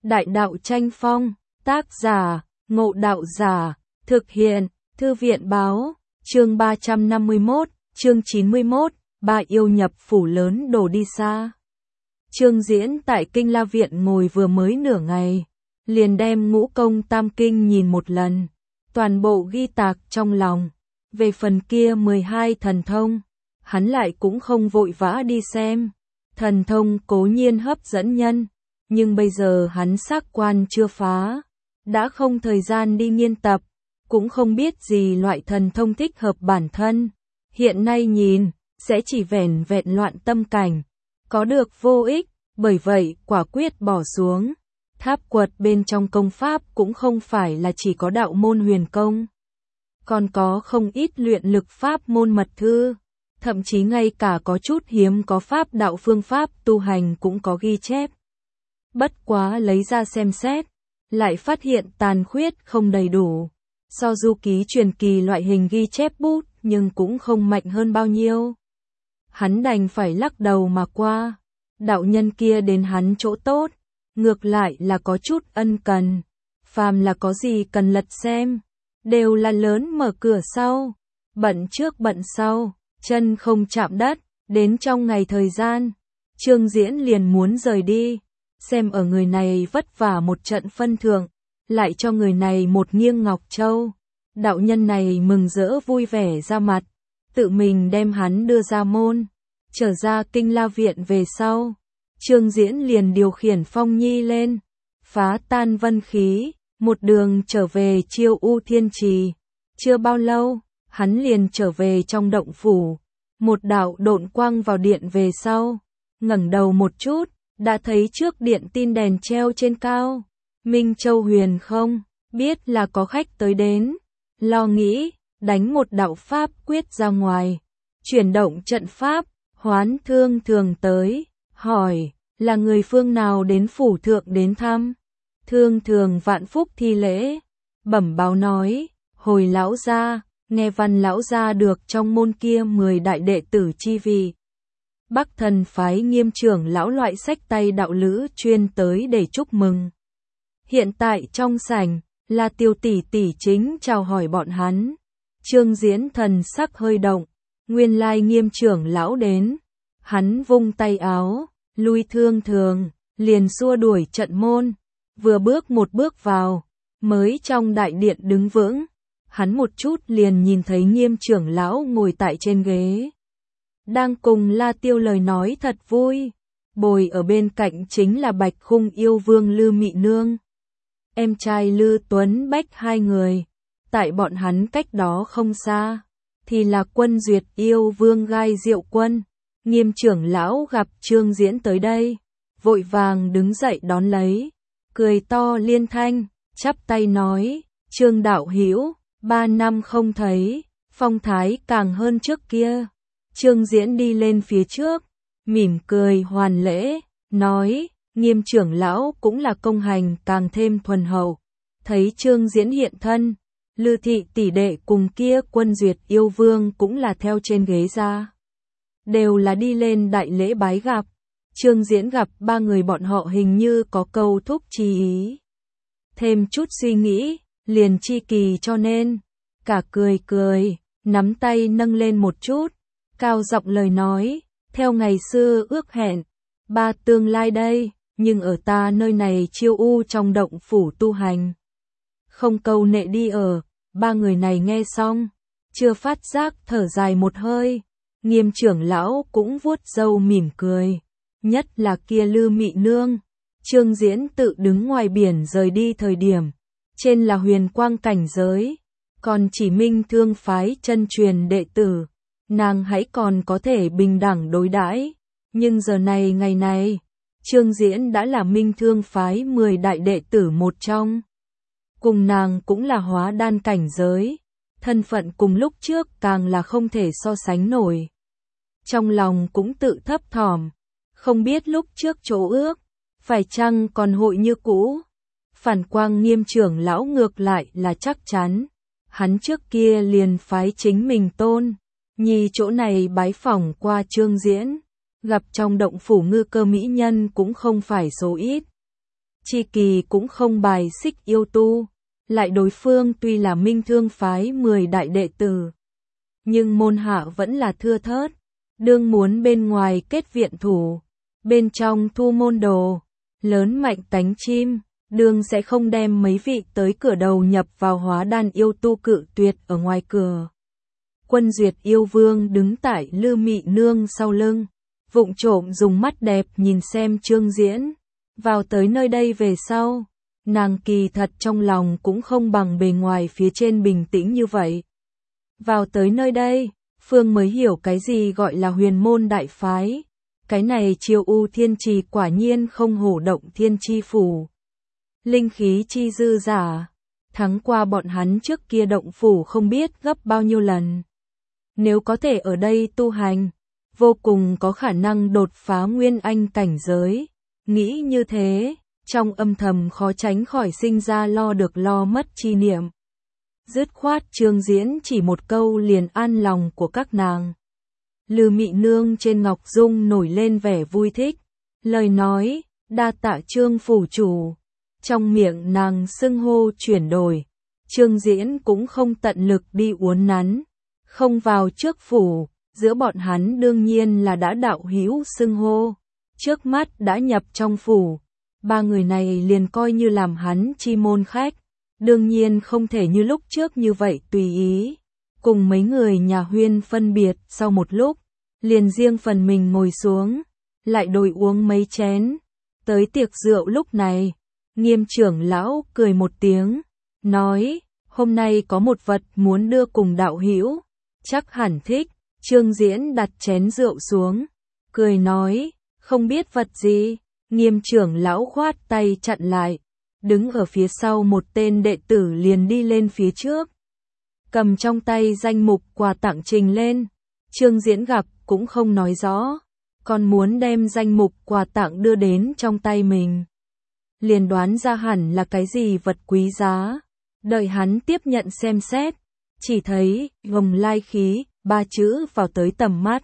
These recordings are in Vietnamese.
Đại đạo tranh phong, tác giả, Ngộ Đạo Giả, thực hiện, Thư viện báo, chương 351, chương 91, ba yêu nhập phủ lớn đồ đi xa. Chương diễn tại Kinh La Viện ngồi vừa mới nửa ngày, liền đem Ngũ Công Tam Kinh nhìn một lần, toàn bộ ghi tạc trong lòng. Về phần kia 12 thần thông, hắn lại cũng không vội vã đi xem. Thần thông cố nhiên hấp dẫn nhân, nhưng bây giờ hắn xác quan chưa phá, đã không thời gian đi nghiên tập, cũng không biết gì loại thần thông thích hợp bản thân. Hiện nay nhìn, sẽ chỉ vẻn vẹn loạn tâm cảnh, có được vô ích, bởi vậy quả quyết bỏ xuống. Tháp quật bên trong công pháp cũng không phải là chỉ có đạo môn huyền công, còn có không ít luyện lực pháp môn mật thư, thậm chí ngay cả có chút hiếm có pháp đạo phương pháp tu hành cũng có ghi chép. Bất quá lấy ra xem xét, lại phát hiện tàn khuyết không đầy đủ. So du ký truyền kỳ loại hình ghi chép bút nhưng cũng không mạnh hơn bao nhiêu. Hắn đành phải lắc đầu mà qua. Đạo nhân kia đến hắn chỗ tốt, ngược lại là có chút ân cần. Phàm là có gì cần lật xem, đều là lớn mở cửa sau, bận trước bận sau, chân không chạm đất. Đến trong ngày thời gian, Trương Diễn liền muốn rời đi, xem ở người này vất vả một trận phân thượng, lại cho người này một nghiêng ngọc châu. Đạo nhân này mừng rỡ vui vẻ ra mặt, tự mình đem hắn đưa ra môn, trở ra Kinh La Viện về sau. Trương Diễn liền điều khiển Phong Nhi lên, phá tan vân khí, một đường trở về Chiêu U Thiên Trì. Chưa bao lâu, hắn liền trở về trong động phủ, một đạo độn quang vào điện về sau, ngẩng đầu một chút, đã thấy trước điện tin đèn treo trên cao. Minh Châu Huyền không biết là có khách tới đến, lo nghĩ, đánh một đạo pháp quyết ra ngoài, chuyển động trận pháp. Hoán Thương Thường tới, hỏi, là người phương nào đến phủ thượng đến thăm? Thương Thường vạn phúc thi lễ, bẩm báo nói, hồi lão gia, nghe văn lão gia được trong môn kia 10 đại đệ tử chi vị. Bắc Thần phái Nghiêm trưởng lão loại sách tay đạo lữ chuyên tới để chúc mừng. Hiện tại trong sảnh, là Tiêu tỷ tỷ chính chào hỏi bọn hắn. Trương Diễn thần sắc hơi động, nguyên lai Nghiêm trưởng lão đến. Hắn vung tay áo, lui Thương Thường, liền xua đuổi trận môn, vừa bước một bước vào, mới trong đại điện đứng vững. Hắn một chút liền nhìn thấy Nghiêm trưởng lão ngồi tại trên ghế, đang cùng La Tiêu lời nói thật vui. Bồi ở bên cạnh chính là Bạch Khung yêu vương Lư Mị Nương, em trai Lư Tuấn Bách hai người. Tại bọn hắn cách đó không xa, thì là Quân Duyệt yêu vương Gai Diệu Quân. Nghiêm trưởng lão gặp Trương Diễn tới đây, vội vàng đứng dậy đón lấy, cười to liên thanh, chắp tay nói, Trương đạo hữu, 3 năm không thấy, phong thái càng hơn trước kia. Trương Diễn đi lên phía trước, mỉm cười hoàn lễ, nói, Nghiêm trưởng lão cũng là công hành càng thêm thuần hậu. Thấy Trương Diễn hiện thân, Lư thị tỷ đệ cùng kia Quân Duyệt yêu vương cũng là theo trên ghế ra, đều là đi lên đại lễ bái gặp. Trương Diễn gặp ba người bọn họ hình như có câu thúc chi ý, thêm chút suy nghĩ, liền chi kỳ cho nên, cả cười cười, nắm tay nâng lên một chút, cao giọng lời nói, theo ngày xưa ước hẹn, ba tương lai đây, nhưng ở ta nơi này Chiêu U trong động phủ tu hành, không câu nệ đi ở. Ba người này nghe xong, chưa phát giác thở dài một hơi. Nghiêm trưởng lão cũng vuốt râu mỉm cười, nhất là kia Lư Mị Nương. Trương Diễn tự đứng ngoài biển rời đi thời điểm, trên là huyền quang cảnh giới, còn chỉ Minh Thương phái chân truyền đệ tử, nàng hãy còn có thể bình đẳng đối đãi. Nhưng giờ này ngày này, Trương Diễn đã là Minh Thương phái 10 đại đệ tử một trong, cùng nàng cũng là hóa đan cảnh giới, thân phận cùng lúc trước càng là không thể so sánh nổi. Trong lòng cũng tự thấp thỏm, không biết lúc trước chỗ ước, phải chăng còn hội như cũ. Phản quang Nghiêm trưởng lão ngược lại là chắc chắn, hắn trước kia liền phái chính mình Tôn Nhi chỗ này bái phỏng qua Trương Diễn, gặp trong động phủ ngư cơ mỹ nhân cũng không phải số ít. Chi Kỳ cũng không bài xích yêu tu, lại đối phương tuy là Minh Thương phái 10 đại đệ tử, nhưng môn hạ vẫn là thưa thớt, đương muốn bên ngoài kết viện thủ, bên trong thu môn đồ, lớn mạnh tánh chim, đương sẽ không đem mấy vị tới cửa đầu nhập vào hóa đan yêu tu cự tuyệt ở ngoài cửa. Quân Duyệt yêu vương đứng tại Lư Mị Nương sau lưng, vụng trộm dùng mắt đẹp nhìn xem Trương Diễn. Vào tới nơi đây về sau, nàng kỳ thật trong lòng cũng không bằng bề ngoài phía trên bình tĩnh như vậy. Vào tới nơi đây, Phương mới hiểu cái gì gọi là huyền môn đại phái. Cái này Chiêu U Thiên Trì quả nhiên không hổ động thiên chi phủ. Linh khí chi dư giả, thắng qua bọn hắn trước kia động phủ không biết gấp bao nhiêu lần. Nếu có thể ở đây tu hành, vô cùng có khả năng đột phá nguyên anh cảnh giới. Nghĩ như thế, trong âm thầm khó tránh khỏi sinh ra lo được lo mất chi niệm. Dứt khoát Trương Diễn chỉ một câu liền an lòng của các nàng. Lư Mị Nương trên ngọc dung nổi lên vẻ vui thích, lời nói, đa tạ Trương phủ chủ. Trong miệng nàng xưng hô chuyển đổi, Trương Diễn cũng không tận lực đi uốn nắn, không vào trước phủ, giữa bọn hắn đương nhiên là đã đạo hữu xưng hô. Trước mắt đã nhập trong phủ, ba người này liền coi như làm hắn chi môn khách, đương nhiên không thể như lúc trước như vậy tùy ý. Cùng mấy người nhà Huyên phân biệt sau một lúc, liền riêng phần mình ngồi xuống, lại đổi uống mấy chén. Tới tiệc rượu lúc này, Nghiêm trưởng lão cười một tiếng, nói, hôm nay có một vật muốn đưa cùng đạo hữu, chắc hẳn thích. Trương Diễn đặt chén rượu xuống, cười nói, không biết vật gì. Nghiêm trưởng lão khoát tay chặn lại, đứng ở phía sau một tên đệ tử liền đi lên phía trước, cầm trong tay danh mục quà tặng trình lên. Trương Diễn gặp cũng không nói rõ, còn muốn đem danh mục quà tặng đưa đến trong tay mình, liền đoán ra hẳn là cái gì vật quý giá. Đợi hắn tiếp nhận xem xét, chỉ thấy Hồng Lai Khí 3 chữ vào tới tầm mắt.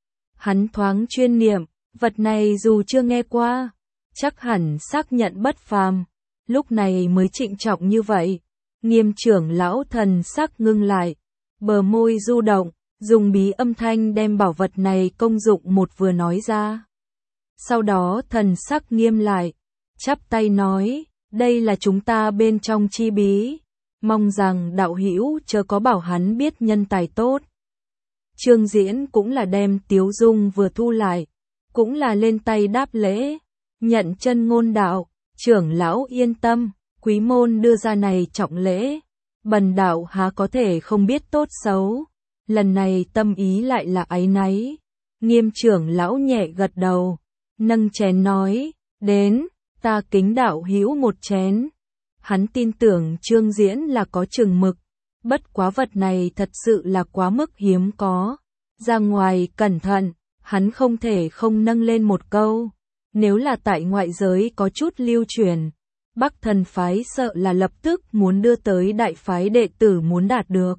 Hắn thoáng chuyên niệm, vật này dù chưa nghe qua, chắc hẳn xác nhận bất phàm, lúc này mới trịnh trọng như vậy. Nghiêm trưởng lão thần sắc ngưng lại, bờ môi du động, dùng bí âm thanh đem bảo vật này công dụng một vừa nói ra. Sau đó thần sắc nghiêm lại, chắp tay nói, đây là chúng ta bên trong chi bí, mong rằng đạo hữu chớ có bảo hắn biết nhân tài tốt. Trương Diễn cũng là đem tiếu dung vừa thu lại, cũng là lên tay đáp lễ, nhận chân ngôn đạo, trưởng lão yên tâm, quý môn đưa ra này trọng lễ, bần đạo há có thể không biết tốt xấu, lần này tâm ý lại là áy náy. Nghiêm trưởng lão nhẹ gật đầu, nâng chén nói, đến, ta kính đạo hữu một chén. Hắn tin tưởng Trương Diễn là có chừng mực, bất quá vật này thật sự là quá mức hiếm có. Ra ngoài cẩn thận, hắn không thể không nâng lên một câu. Nếu là tại ngoại giới có chút lưu truyền, Bắc Thần phái sợ là lập tức muốn đưa tới đại phái đệ tử muốn đạt được.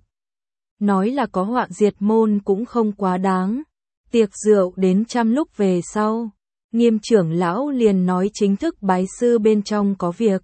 Nói là có họa diệt môn cũng không quá đáng. Tiệc rượu đến trăm lúc về sau, Nghiêm trưởng lão liền nói chính thức bái sư bên trong có việc,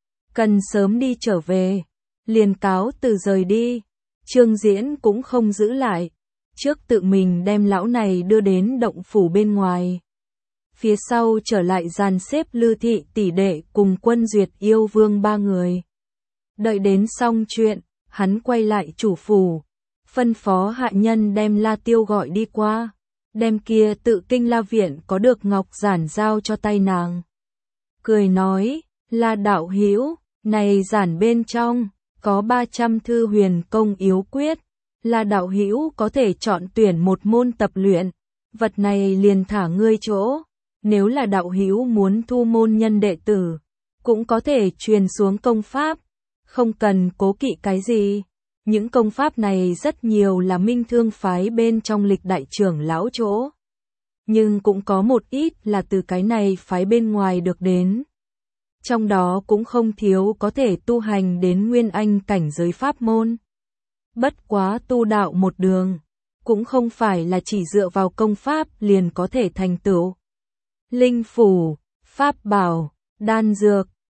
cần sớm đi trở về, liền cáo từ rời đi. Trương Diễn cũng không giữ lại, trước tự mình đem lão này đưa đến động phủ bên ngoài. Phía sau trở lại dàn xếp Lư thị tỷ đệ cùng Quân Duyệt yêu vương ba người. Đợi đến xong chuyện, hắn quay lại chủ phủ, phân phó hạ nhân đem La Tiêu gọi đi qua, đem kia Tự Kinh La viện có được ngọc giản giao cho tay nàng. Cười nói, La đạo hữu, này giản bên trong có 300 thư huyền công yếu quyết, La đạo hữu có thể chọn tuyển một môn tập luyện, vật này liền thả ngươi chỗ. Nếu là đạo hữu muốn thu môn nhân đệ tử, cũng có thể truyền xuống công pháp, không cần cố kỵ cái gì. Những công pháp này rất nhiều là Minh Thương phái bên trong lịch đại trưởng lão chỗ, nhưng cũng có một ít là từ cái này phái bên ngoài được đến. Trong đó cũng không thiếu có thể tu hành đến nguyên anh cảnh giới pháp môn. Bất quá tu đạo một đường, cũng không phải là chỉ dựa vào công pháp liền có thể thành tựu. Linh phủ, pháp bảo, đan dược,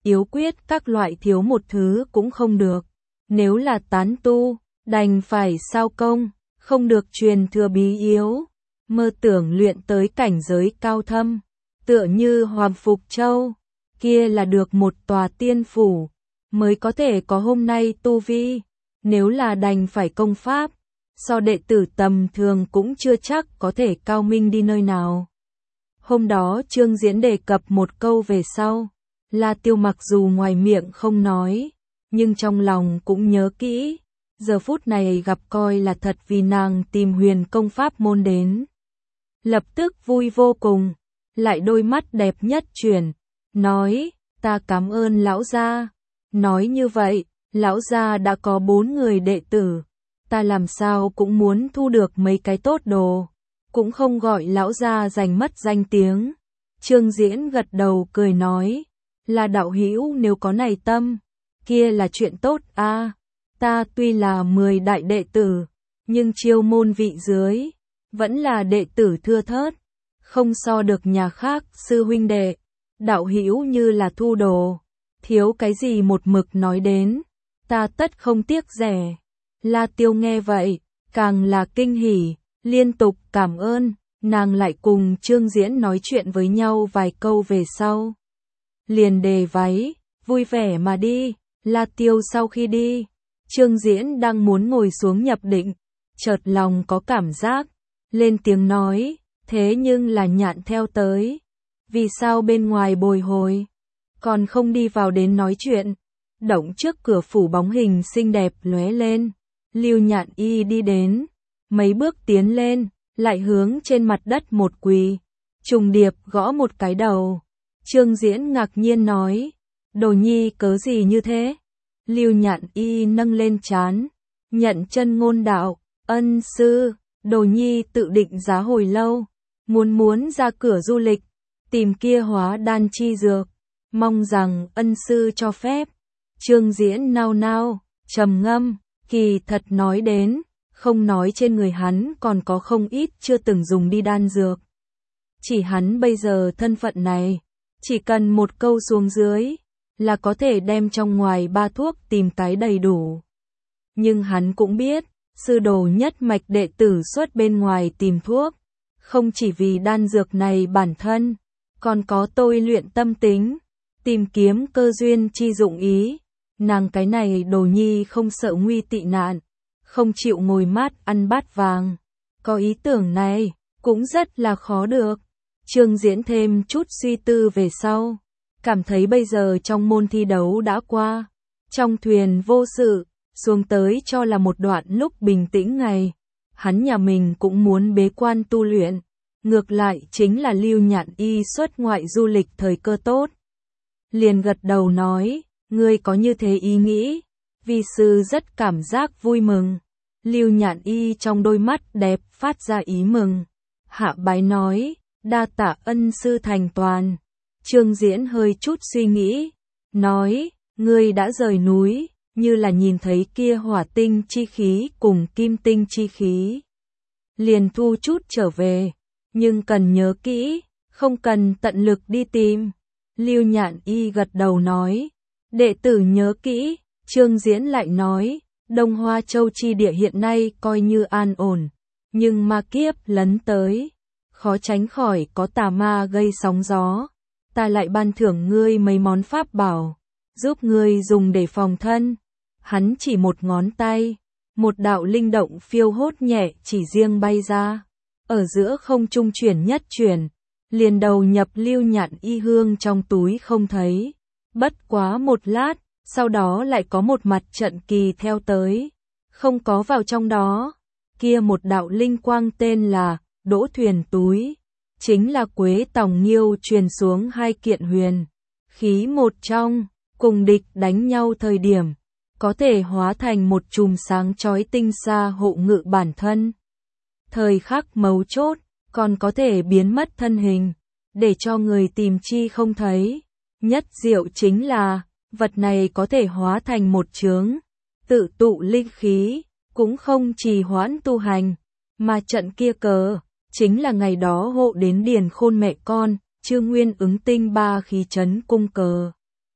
yếu quyết các loại thiếu một thứ cũng không được. Nếu là tán tu, đành phải sao công, không được truyền thừa bí yếu, mơ tưởng luyện tới cảnh giới cao thâm, tựa như Hoàng Phục Châu, kia là được một tòa tiên phủ, mới có thể có hôm nay tu vi, nếu là đành phải công pháp, so đệ tử tầm thường cũng chưa chắc có thể cao minh đi nơi nào. Hôm đó Trương Diễn đề cập một câu về sau, La Tiêu mặc dù ngoài miệng không nói, nhưng trong lòng cũng nhớ kỹ, giờ phút này gặp coi là thật vì nàng tìm huyền công pháp môn đến. Lập tức vui vô cùng, lại đôi mắt đẹp nhất chuyển, nói, ta cảm ơn lão gia. Nói như vậy, lão gia đã có 4 người đệ tử, ta làm sao cũng muốn thu được mấy cái tốt đồ, cũng không gọi lão gia giành mất danh tiếng. Trương Diễn gật đầu cười nói, là đạo hữu nếu có này tâm, kia là chuyện tốt a. Ta tuy là 10 đại đệ tử, nhưng chiêu môn vị dưới, vẫn là đệ tử thưa thớt, không so được nhà khác sư huynh đệ. Đạo hữu như là thu đồ, thiếu cái gì một mực nói đến, ta tất không tiếc rẻ. La Tiêu nghe vậy, càng là kinh hỉ, liên tục cảm ơn, nàng lại cùng Trương Diễn nói chuyện với nhau vài câu về sau. Liền đề váy, vui vẻ mà đi. La Tiêu sau khi đi, Trương Diễn đang muốn ngồi xuống nhập định, chợt lòng có cảm giác, lên tiếng nói, thế nhưng là Nhạn theo tới. Vì sao bên ngoài bồi hồi, còn không đi vào đến nói chuyện. Động trước cửa phủ bóng hình xinh đẹp lóe lên, Lưu Nhạn Y đi đến, mấy bước tiến lên, lại hướng trên mặt đất một quỳ, trùng điệp gõ một cái đầu. Trương Diễn ngạc nhiên nói, đồ nhi cớ gì như thế? Lưu Nhạn Y nâng lên trán, nhận chân ngôn đạo, ân sư, đồ nhi tự định giá hồi lâu, muốn ra cửa du lịch, tìm kia hóa đan chi dược, mong rằng ân sư cho phép. Trương Diễn nao nao, trầm ngâm, kỳ thật nói đến, không nói trên người hắn còn có không ít chưa từng dùng đi đan dược. Chỉ hắn bây giờ thân phận này, chỉ cần một câu xuống dưới, là có thể đem trong ngoài 3 thuốc tìm cái đầy đủ. Nhưng hắn cũng biết, sư đồ nhất mạch đệ tử xuất bên ngoài tìm thuốc, không chỉ vì đan dược này bản thân, còn có tôi luyện tâm tính, tìm kiếm cơ duyên chi dụng ý. Nàng cái này đồ nhi không sợ nguy tị nạn, không chịu ngồi mát ăn bát vàng. Có ý tưởng này, cũng rất là khó được. Trương Diễn thêm chút suy tư về sau, cảm thấy bây giờ trong môn thi đấu đã qua, trong thuyền vô sự, xuống tới cho là một đoạn lúc bình tĩnh ngày. Hắn nhà mình cũng muốn bế quan tu luyện, ngược lại chính là Lưu Nhạn Y xuất ngoại du lịch thời cơ tốt. Liền gật đầu nói, ngươi có như thế ý nghĩ, vi sư rất cảm giác vui mừng. Lưu Nhạn Y trong đôi mắt đẹp phát ra ý mừng, hạ bái nói, đa tạ ân sư thành toàn. Trương Diễn hơi chút suy nghĩ, nói, ngươi đã rời núi, như là nhìn thấy kia hỏa tinh chi khí cùng kim tinh chi khí. Liền thu chút trở về, nhưng cần nhớ kỹ, không cần tận lực đi tìm. Lưu Nhạn Y gật đầu nói, đệ tử nhớ kỹ. Trương Diễn lại nói, Đông Hoa Châu chi địa hiện nay coi như an ổn, nhưng ma kiếp lấn tới, khó tránh khỏi có tà ma gây sóng gió. Ta lại ban thưởng ngươi mấy món pháp bảo, giúp ngươi dùng để phòng thân. Hắn chỉ một ngón tay, một đạo linh động phiêu hốt nhẹ chỉ riêng bay ra, ở giữa không trung chuyển nhất chuyển, liền đầu nhập Lưu Nhạn Y hương trong túi không thấy. Bất quá một lát, sau đó lại có một mặt trận kỳ theo tới, không có vào trong đó. Kia một đạo linh quang tên là Đỗ Thuyền Túi, chính là Quế Tòng Nghiêu truyền xuống 2 kiện huyền khí một trong, cùng địch đánh nhau thời điểm, có thể hóa thành một chùm sáng chói tinh xa hộ ngự bản thân. Thời khắc mấu chốt, còn có thể biến mất thân hình, để cho người tìm chi không thấy. Nhất diệu chính là, vật này có thể hóa thành một chướng, tự tụ linh khí, cũng không trì hoãn tu hành, mà trận kia cờ, chính là ngày đó hộ đến Điền Khôn mẹ con, Trương Nguyên ứng tinh 3 khí trấn cung cờ.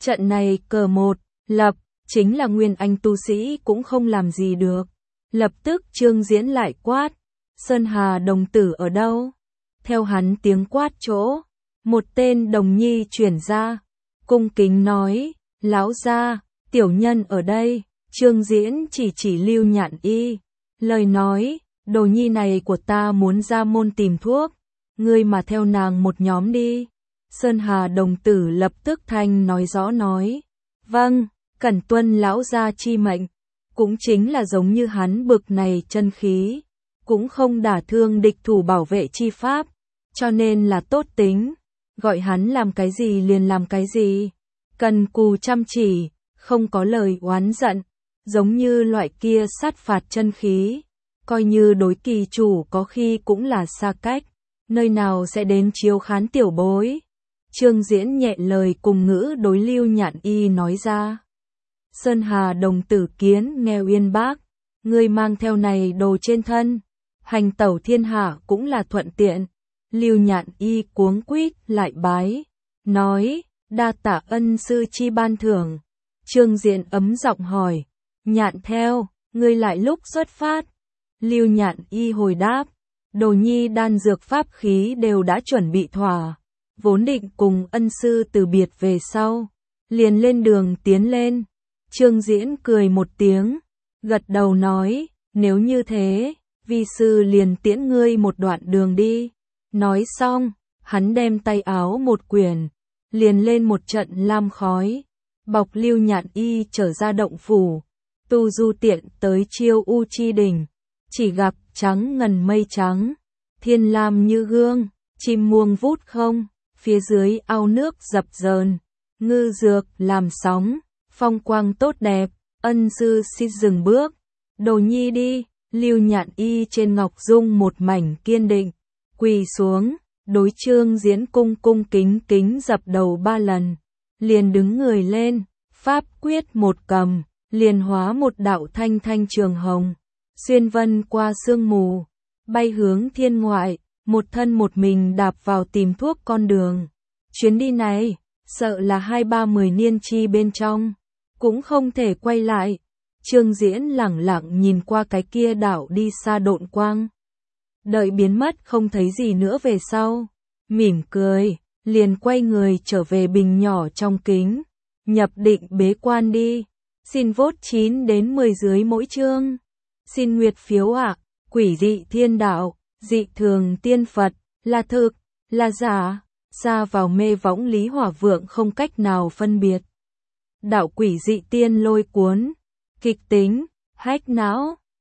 Trận này cờ một, lập, chính là nguyên anh tu sĩ cũng không làm gì được. Lập tức Trương Diễn lại quát, Sơn Hà đồng tử ở đâu? Theo hắn tiếng quát chỗ, một tên đồng nhi chuyển ra, cung kính nói, lão gia, tiểu nhân ở đây. Trương Diễn chỉ Lưu Nhạn Y, lời nói, đồ nhi này của ta muốn ra môn tìm thuốc, ngươi mà theo nàng một nhóm đi. Sơn Hà đồng tử lập tức thanh nói rõ nói, vâng, cẩn tuân lão gia chi mệnh. Cũng chính là giống như hắn bực này chân khí, cũng không đả thương địch thủ bảo vệ chi pháp, cho nên là tốt tính, gọi hắn làm cái gì liền làm cái gì, cần cù chăm chỉ, không có lời oán giận, giống như loại kia sát phạt chân khí, coi như đối kỳ chủ có khi cũng là xa cách, nơi nào sẽ đến chiếu khán tiểu bối. Trương Diễn nhẹ lời cùng ngữ đối Lưu Nhạn Y nói ra. Sơn Hà đồng tử kiến nghe uyên bác, ngươi mang theo này đồ trên thân, hành tẩu thiên hạ cũng là thuận tiện. Lưu Nhạn Y cuống quýt lại bái, nói, đa tạ ân sư chi ban thưởng. Trương Diễn ấm giọng hỏi, Nhạn theo, ngươi lại lúc xuất phát. Lưu Nhạn Y hồi đáp, đồ nhi đan dược pháp khí đều đã chuẩn bị thỏa, vốn định cùng ân sư từ biệt về sau, liền lên đường tiến lên. Trương Diễn cười một tiếng, gật đầu nói, nếu như thế, vi sư liền tiễn ngươi một đoạn đường đi. Nói xong, hắn đem tay áo một quyển, liền lên một trận lam khói, bọc Lưu Nhạn Y trở ra động phủ. Tu du tiện tới Chiêu U Chi đỉnh, chỉ gặp trắng ngần mây trắng, thiên lam như gương, chim muông vút không, phía dưới ao nước dập dờn, ngư dược làm sóng, phong quang tốt đẹp. Ân sư xin dừng bước, đồ nhi đi. Lưu Nhạn Y trên ngọc dung một mảnh kiên định, quỳ xuống, đối Trương Diễn cung kính dập đầu 3 lần, liền đứng người lên, pháp quyết một cầm, liền hóa một đạo thanh trường hồng, xuyên vân qua sương mù, bay hướng thiên ngoại, một thân một mình đạp vào tìm thuốc con đường. Chuyến đi này, sợ là 2-30 niên chi bên trong, cũng không thể quay lại. Trương Diễn lẳng lặng nhìn qua cái kia đảo đi xa độn quang, đợi biến mất không thấy gì nữa về sau, mỉm cười, liền quay người trở về bình nhỏ trong kính, nhập định bế quan đi. Xin vote 9 đến 10 dưới mỗi chương. Xin nguyệt phiếu ạ. Quỷ dị thiên đạo, dị thường tiên Phật, là thực, là giả, xa vào mê võng Lý Hỏa Vượng không cách nào phân biệt. Đạo quỷ dị tiên lôi cuốn, kịch tính, hách não.